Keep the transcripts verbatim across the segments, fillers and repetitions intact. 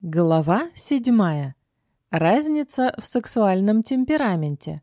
Глава седьмая. Разница в сексуальном темпераменте.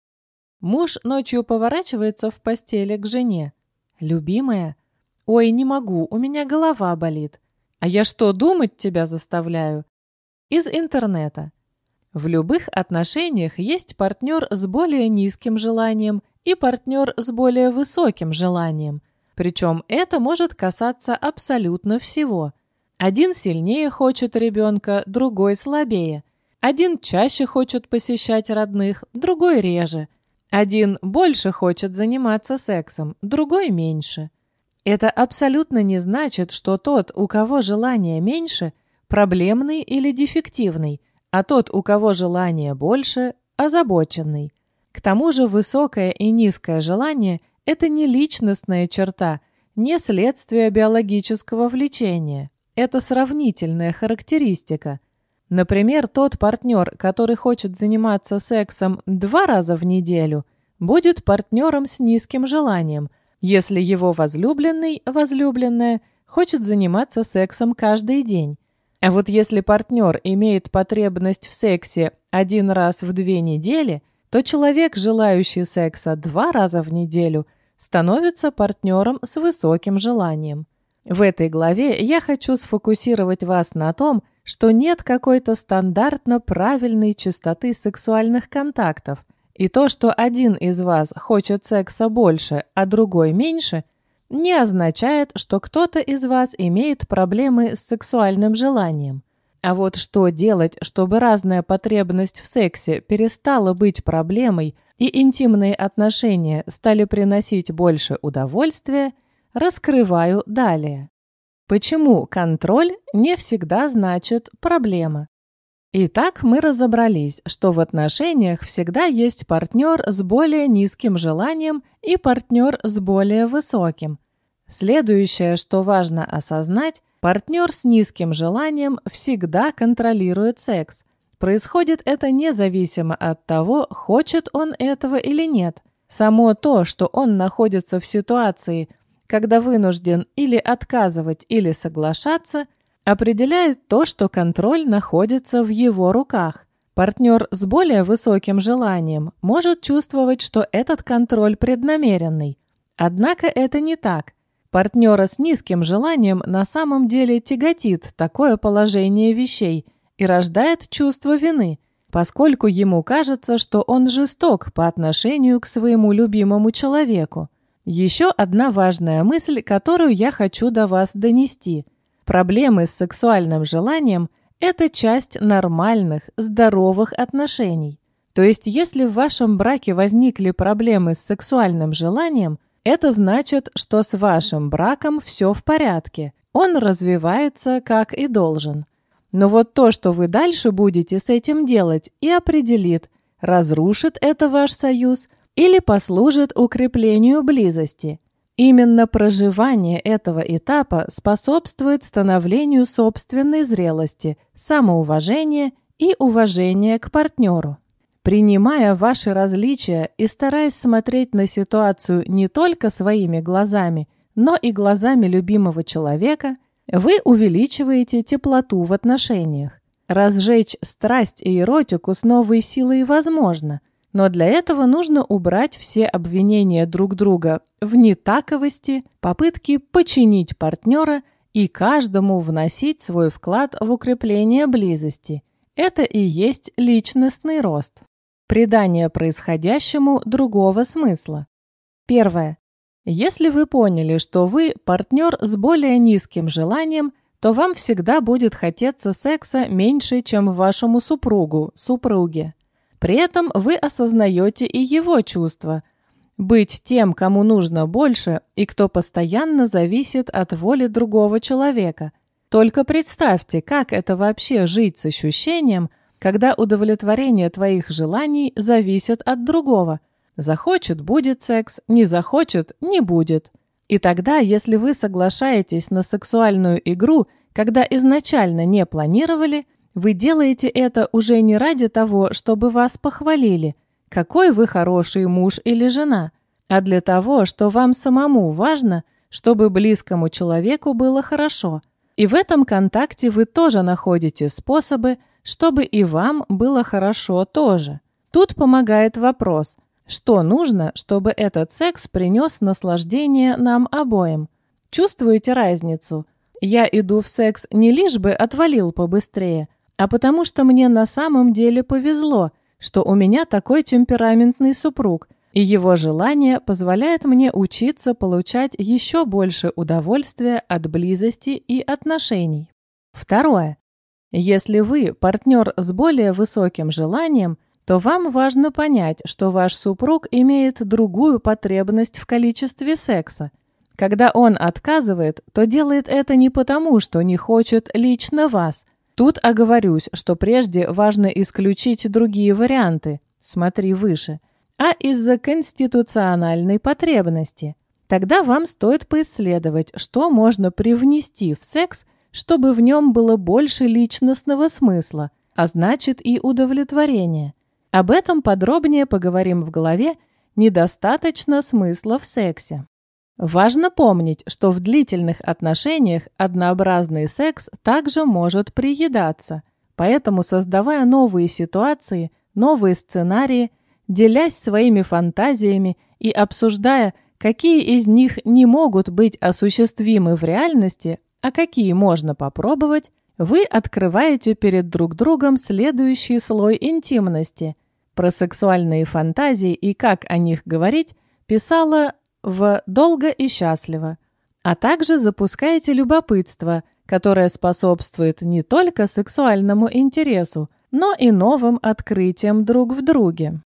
Муж ночью поворачивается в постели к жене. «Любимая? Ой, не могу, у меня голова болит. А я что, думать тебя заставляю?» Из интернета. В любых отношениях есть партнер с более низким желанием и партнер с более высоким желанием. Причем это может касаться абсолютно всего. Один сильнее хочет ребенка, другой слабее. Один чаще хочет посещать родных, другой реже. Один больше хочет заниматься сексом, другой меньше. Это абсолютно не значит, что тот, у кого желание меньше, проблемный или дефективный, а тот, у кого желание больше, озабоченный. К тому же высокое и низкое желание – это не личностная черта, не следствие биологического влечения. Это сравнительная характеристика. Например, тот партнер, который хочет заниматься сексом два раза в неделю, будет партнером с низким желанием, если его возлюбленный, возлюбленная, хочет заниматься сексом каждый день. А вот если партнер имеет потребность в сексе один раз в две недели, то человек, желающий секса два раза в неделю, становится партнером с высоким желанием. В этой главе я хочу сфокусировать вас на том, что нет какой-то стандартно правильной частоты сексуальных контактов, и то, что один из вас хочет секса больше, а другой меньше, не означает, что кто-то из вас имеет проблемы с сексуальным желанием. А вот что делать, чтобы разная потребность в сексе перестала быть проблемой и интимные отношения стали приносить больше удовольствия, раскрываю далее. Почему контроль не всегда значит проблема? Итак, мы разобрались, что в отношениях всегда есть партнер с более низким желанием и партнер с более высоким. Следующее, что важно осознать, партнер с низким желанием всегда контролирует секс. Происходит это независимо от того, хочет он этого или нет. Само то, что он находится в ситуации, когда вынужден или отказывать, или соглашаться, определяет то, что контроль находится в его руках. Партнер с более высоким желанием может чувствовать, что этот контроль преднамеренный. Однако это не так. Партнера с низким желанием на самом деле тяготит такое положение вещей и рождает чувство вины, поскольку ему кажется, что он жесток по отношению к своему любимому человеку. Еще одна важная мысль, которую я хочу до вас донести. Проблемы с сексуальным желанием – это часть нормальных, здоровых отношений. То есть, если в вашем браке возникли проблемы с сексуальным желанием, это значит, что с вашим браком все в порядке. Он развивается, как и должен. Но вот то, что вы дальше будете с этим делать, и определит, разрушит это ваш союз или послужит укреплению близости. Именно проживание этого этапа способствует становлению собственной зрелости, самоуважения и уважения к партнеру. Принимая ваши различия и стараясь смотреть на ситуацию не только своими глазами, но и глазами любимого человека, вы увеличиваете теплоту в отношениях. Разжечь страсть и эротику с новой силой возможно, но для этого нужно убрать все обвинения друг друга в нетаковости, попытки починить партнера и каждому вносить свой вклад в укрепление близости. Это и есть личностный рост. Придание происходящему другого смысла. Первое. Если вы поняли, что вы партнер с более низким желанием, то вам всегда будет хотеться секса меньше, чем вашему супругу, супруге. При этом вы осознаете и его чувства. Быть тем, кому нужно больше, и кто постоянно зависит от воли другого человека. Только представьте, как это вообще жить с ощущением, когда удовлетворение твоих желаний зависит от другого. Захочет – будет секс, не захочет – не будет. И тогда, если вы соглашаетесь на сексуальную игру, когда изначально не планировали, вы делаете это уже не ради того, чтобы вас похвалили, какой вы хороший муж или жена, а для того, что вам самому важно, чтобы близкому человеку было хорошо. И в этом контакте вы тоже находите способы, чтобы и вам было хорошо тоже. Тут помогает вопрос, что нужно, чтобы этот секс принес наслаждение нам обоим. Чувствуете разницу? Я иду в секс не лишь бы отвалил побыстрее, а потому что мне на самом деле повезло, что у меня такой темпераментный супруг, и его желание позволяет мне учиться получать еще больше удовольствия от близости и отношений. Второе. Если вы партнер с более высоким желанием, то вам важно понять, что ваш супруг имеет другую потребность в количестве секса. Когда он отказывает, то делает это не потому, что не хочет лично вас. Тут оговорюсь, что прежде важно исключить другие варианты, смотри выше, а из-за конституциональной потребности. Тогда вам стоит поисследовать, что можно привнести в секс, чтобы в нем было больше личностного смысла, а значит и удовлетворения. Об этом подробнее поговорим в главе «Недостаточно смысла в сексе». Важно помнить, что в длительных отношениях однообразный секс также может приедаться, поэтому, создавая новые ситуации, новые сценарии, делясь своими фантазиями и обсуждая, какие из них не могут быть осуществимы в реальности, а какие можно попробовать, вы открываете перед друг другом следующий слой интимности. Про сексуальные фантазии и как о них говорить писала в «Долго и счастливо», а также запускаете любопытство, которое способствует не только сексуальному интересу, но и новым открытиям друг в друге.